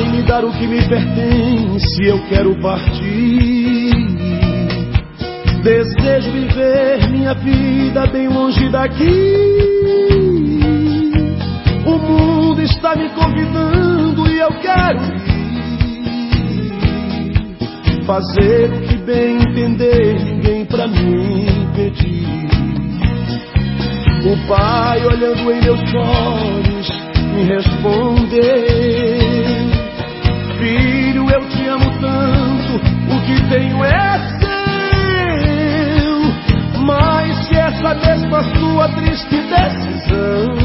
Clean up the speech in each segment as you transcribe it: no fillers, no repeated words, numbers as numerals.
Pai, me dar o que me pertence, eu quero partir. Desejo viver minha vida bem longe daqui. O mundo está me convidando e eu quero ir. Fazer o que bem entender, ninguém pra me impedir. O Pai, olhando em meus olhos, me respondeu: filho, eu te amo tanto, o que tenho é seu. Mas se essa mesma sua triste decisão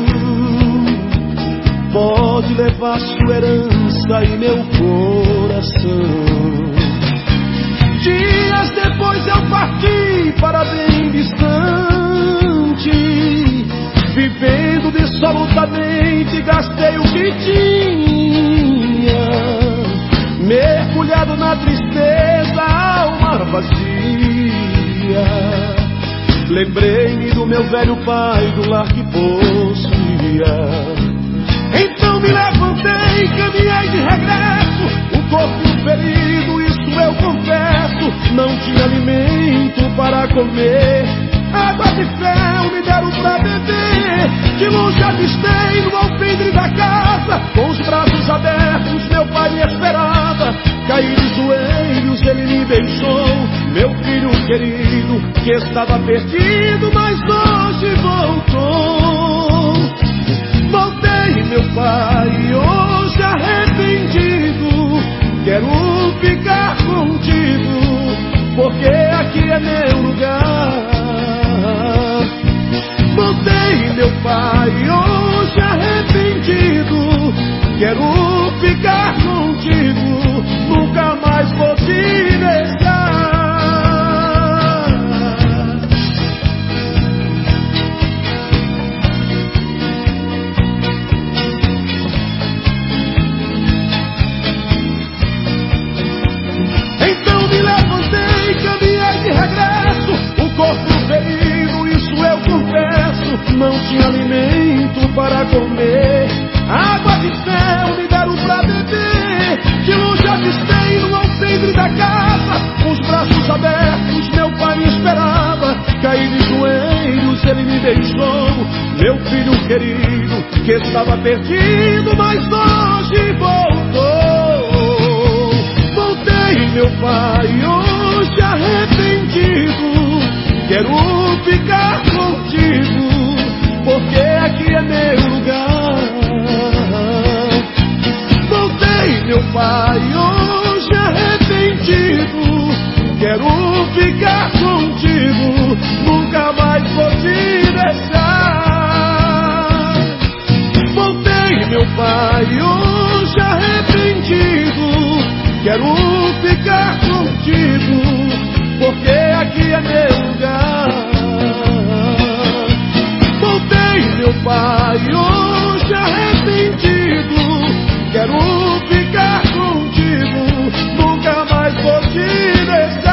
pode levar sua herança e meu coração. Dias depois eu parti para bem distante, vivendo dissolutamente, gastei o que tinha, mergulhado na tristeza, alma vazia. Lembrei-me do meu velho pai, do lar que possuía. Então me levantei, caminhei de regresso, o corpo ferido, isso eu confesso. Não tinha alimento para comer, água de fel me deram pra beber. De longe avistei no alpendre da casa, com os braços abertos meu pai me esperava. Caí de joelhos, ele me beijou, meu filho querido, que estava perdido, mas hoje voltou. Voltei, meu pai, hoje arrependido, quero ficar contigo, porque aqui é meu lugar. Voltei, meu pai, hoje arrependido, quero ficar contigo, nunca mais vou te deixar. Então me levantei, caminhei de regresso, o corpo ferido, isso eu confesso. Não tinha alimento para comer, água de fel me deram pra beber. De longe avistei no alpendre da casa, com os braços abertos meu pai me esperava. Caí de joelhos, ele me beijou, meu filho querido, que estava perdido, mas hoje voltou. Voltei, meu pai, hoje arrependido, quero ficar contigo, porque aqui é meu lugar. Voltei, meu pai, hoje arrependido, quero ficar contigo, nunca mais vou te deixar. Voltei, meu pai, hoje arrependido, quero ficar contigo, porque aqui é meu lugar. Voltei, meu pai, hoje arrependido, quero ficar contigo, nunca mais vou te deixar.